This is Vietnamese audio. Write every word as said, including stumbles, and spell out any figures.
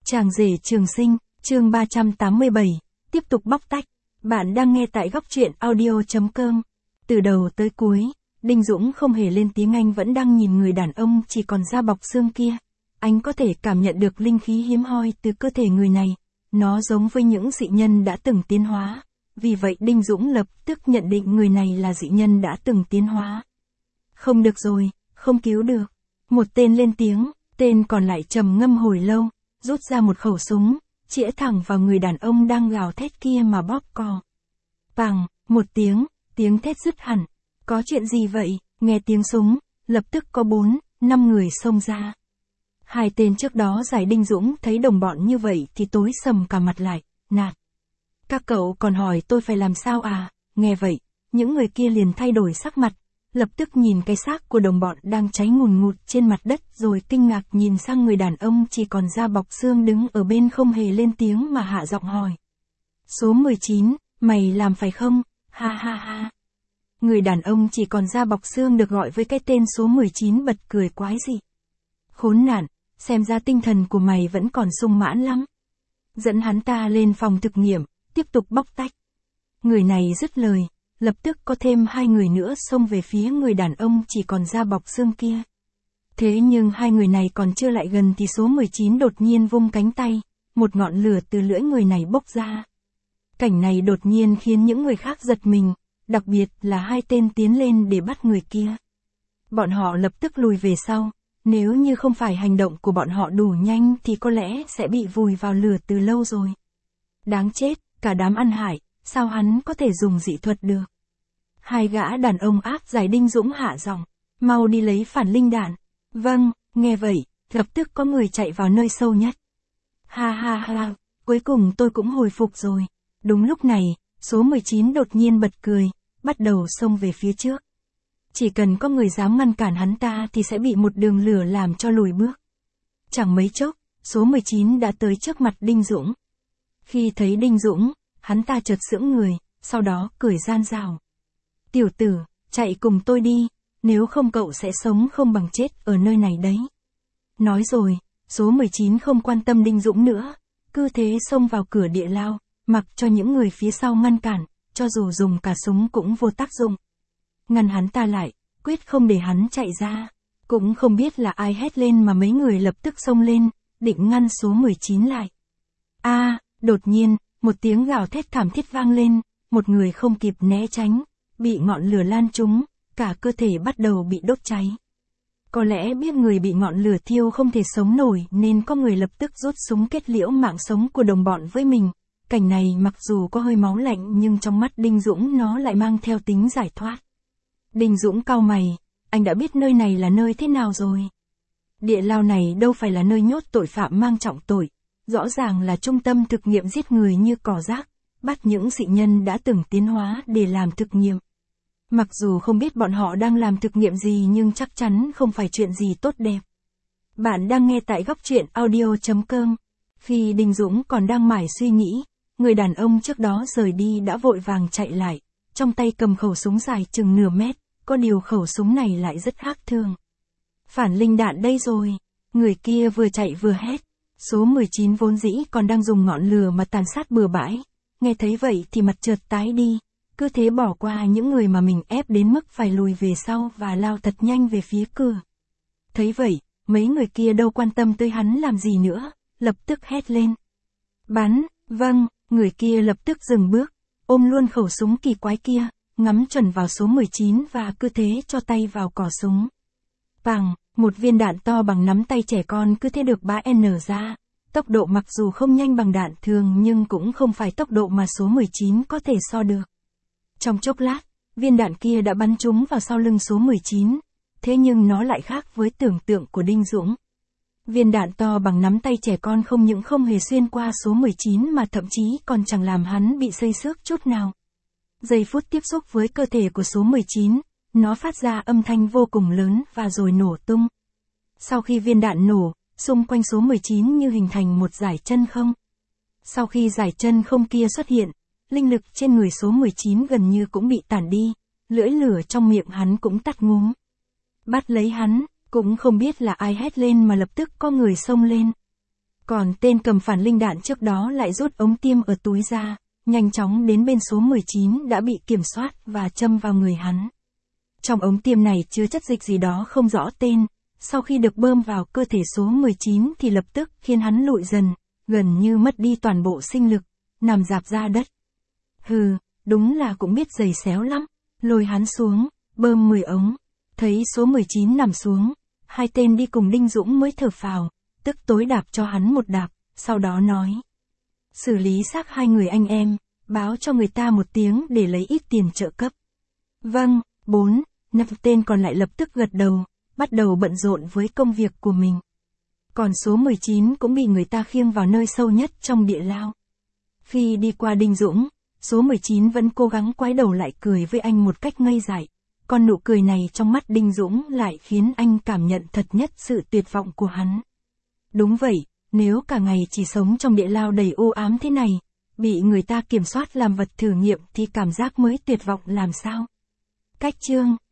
Chàng rể trường sinh, chương ba trăm tám mươi bảy, tiếp tục bóc tách. Bạn đang nghe tại góc truyện audio chấm com. Từ đầu tới cuối, Đinh Dũng không hề lên tiếng, anh vẫn đang nhìn người đàn ông chỉ còn da bọc xương kia. Anh có thể cảm nhận được linh khí hiếm hoi từ cơ thể người này. Nó giống với những dị nhân đã từng tiến hóa. Vì vậy Đinh Dũng lập tức nhận định người này là dị nhân đã từng tiến hóa. Không được rồi, không cứu được. Một tên lên tiếng, tên còn lại trầm ngâm hồi lâu, rút ra một khẩu súng, chĩa thẳng vào người đàn ông đang gào thét kia mà bóp cò. Pằng, một tiếng, tiếng thét dứt hẳn. Có chuyện gì vậy? Nghe tiếng súng, lập tức có bốn, năm người xông ra. Hai tên trước đó giải Đinh Dũng thấy đồng bọn như vậy thì tối sầm cả mặt lại, nạt. Các cậu còn hỏi tôi phải làm sao à? Nghe vậy, những người kia liền thay đổi sắc mặt, lập tức nhìn cái xác của đồng bọn đang cháy ngùn ngụt trên mặt đất rồi kinh ngạc nhìn sang người đàn ông chỉ còn da bọc xương đứng ở bên không hề lên tiếng mà hạ giọng hỏi. Số mười chín, mày làm phải không? Ha ha ha. Người đàn ông chỉ còn da bọc xương được gọi với cái tên số mười chín bật cười quái dị. Khốn nạn, xem ra tinh thần của mày vẫn còn sung mãn lắm. Dẫn hắn ta lên phòng thực nghiệm, tiếp tục bóc tách. Người này dứt lời, lập tức có thêm hai người nữa xông về phía người đàn ông chỉ còn da bọc xương kia. Thế nhưng hai người này còn chưa lại gần thì số mười chín đột nhiên vung cánh tay, một ngọn lửa từ lưỡi người này bốc ra. Cảnh này đột nhiên khiến những người khác giật mình, đặc biệt là hai tên tiến lên để bắt người kia. Bọn họ lập tức lùi về sau, nếu như không phải hành động của bọn họ đủ nhanh thì có lẽ sẽ bị vùi vào lửa từ lâu rồi. Đáng chết, cả đám ăn hại, sao hắn có thể dùng dị thuật được? Hai gã đàn ông áp giải Đinh Dũng hạ giọng, mau đi lấy phản linh đạn. Vâng, nghe vậy, lập tức có người chạy vào nơi sâu nhất. Ha ha ha, cuối cùng tôi cũng hồi phục rồi. Đúng lúc này, số mười chín đột nhiên bật cười, bắt đầu xông về phía trước. Chỉ cần có người dám ngăn cản hắn ta thì sẽ bị một đường lửa làm cho lùi bước. Chẳng mấy chốc, số mười chín đã tới trước mặt Đinh Dũng. Khi thấy Đinh Dũng, hắn ta chợt sững người, sau đó cười gian dào. Tiểu tử, chạy cùng tôi đi, nếu không cậu sẽ sống không bằng chết ở nơi này đấy. Nói rồi, số mười chín không quan tâm Đinh Dũng nữa, cứ thế xông vào cửa địa lao, mặc cho những người phía sau ngăn cản, cho dù dùng cả súng cũng vô tác dụng. Ngăn hắn ta lại, quyết không để hắn chạy ra. Cũng không biết là ai hét lên mà mấy người lập tức xông lên, định ngăn số mười chín lại. A, à, đột nhiên, một tiếng gào thét thảm thiết vang lên, một người không kịp né tránh, bị ngọn lửa lan trúng, cả cơ thể bắt đầu bị đốt cháy. Có lẽ biết người bị ngọn lửa thiêu không thể sống nổi nên có người lập tức rút súng kết liễu mạng sống của đồng bọn với mình. Cảnh này mặc dù có hơi máu lạnh nhưng trong mắt Đinh Dũng nó lại mang theo tính giải thoát. Đinh Dũng cau mày, anh đã biết nơi này là nơi thế nào rồi. Địa lao này đâu phải là nơi nhốt tội phạm mang trọng tội, rõ ràng là trung tâm thực nghiệm giết người như cỏ rác, bắt những dị nhân đã từng tiến hóa để làm thực nghiệm. Mặc dù không biết bọn họ đang làm thực nghiệm gì nhưng chắc chắn không phải chuyện gì tốt đẹp. Bạn đang nghe tại góc truyện audio chấm com. Khi Đinh Dũng còn đang mải suy nghĩ, người đàn ông trước đó rời đi đã vội vàng chạy lại, trong tay cầm khẩu súng dài chừng nửa mét, có điều khẩu súng này lại rất khác thường. Phản linh đạn đây rồi, người kia vừa chạy vừa hét. Số mười chín vốn dĩ còn đang dùng ngọn lửa mà tàn sát bừa bãi, nghe thấy vậy thì mặt chợt tái đi, cứ thế bỏ qua những người mà mình ép đến mức phải lùi về sau và lao thật nhanh về phía cửa. Thấy vậy, mấy người kia đâu quan tâm tới hắn làm gì nữa, lập tức hét lên. Bắn, vâng, người kia lập tức dừng bước, ôm luôn khẩu súng kỳ quái kia, ngắm chuẩn vào số mười chín và cứ thế cho tay vào cò súng. Pằng, một viên đạn to bằng nắm tay trẻ con cứ thế được bá nở ra. Tốc độ mặc dù không nhanh bằng đạn thường nhưng cũng không phải tốc độ mà số mười chín có thể so được. Trong chốc lát, viên đạn kia đã bắn trúng vào sau lưng số mười chín, thế nhưng nó lại khác với tưởng tượng của Đinh Dũng. Viên đạn to bằng nắm tay trẻ con không những không hề xuyên qua số mười chín mà thậm chí còn chẳng làm hắn bị xây xước chút nào. Giây phút tiếp xúc với cơ thể của số mười chín, nó phát ra âm thanh vô cùng lớn và rồi nổ tung. Sau khi viên đạn nổ, xung quanh số mười chín như hình thành một dải chân không. Sau khi dải chân không kia xuất hiện, linh lực trên người số mười chín gần như cũng bị tản đi, lưỡi lửa trong miệng hắn cũng tắt ngúm. Bắt lấy hắn, cũng không biết là ai hét lên mà lập tức có người xông lên. Còn tên cầm phản linh đạn trước đó lại rút ống tiêm ở túi ra, nhanh chóng đến bên số mười chín đã bị kiểm soát và châm vào người hắn. Trong ống tiêm này chứa chất dịch gì đó không rõ tên, sau khi được bơm vào cơ thể số mười chín thì lập tức khiến hắn lụi dần, gần như mất đi toàn bộ sinh lực, nằm rạp ra đất. Hừ, đúng là cũng biết giày xéo lắm, lôi hắn xuống, bơm mười ống, thấy số mười chín nằm xuống, hai tên đi cùng Đinh Dũng mới thở phào, tức tối đạp cho hắn một đạp, sau đó nói. Xử lý xác hai người anh em, báo cho người ta một tiếng để lấy ít tiền trợ cấp. Vâng, bốn, năm tên còn lại lập tức gật đầu, bắt đầu bận rộn với công việc của mình. Còn số mười chín cũng bị người ta khiêng vào nơi sâu nhất trong địa lao. Khi đi qua Đinh Dũng, số mười chín vẫn cố gắng quái đầu lại cười với anh một cách ngây dại. Còn nụ cười này trong mắt Đinh Dũng lại khiến anh cảm nhận thật nhất sự tuyệt vọng của hắn. Đúng vậy, nếu cả ngày chỉ sống trong địa lao đầy u ám thế này, bị người ta kiểm soát làm vật thử nghiệm thì cảm giác mới tuyệt vọng làm sao. Cách chương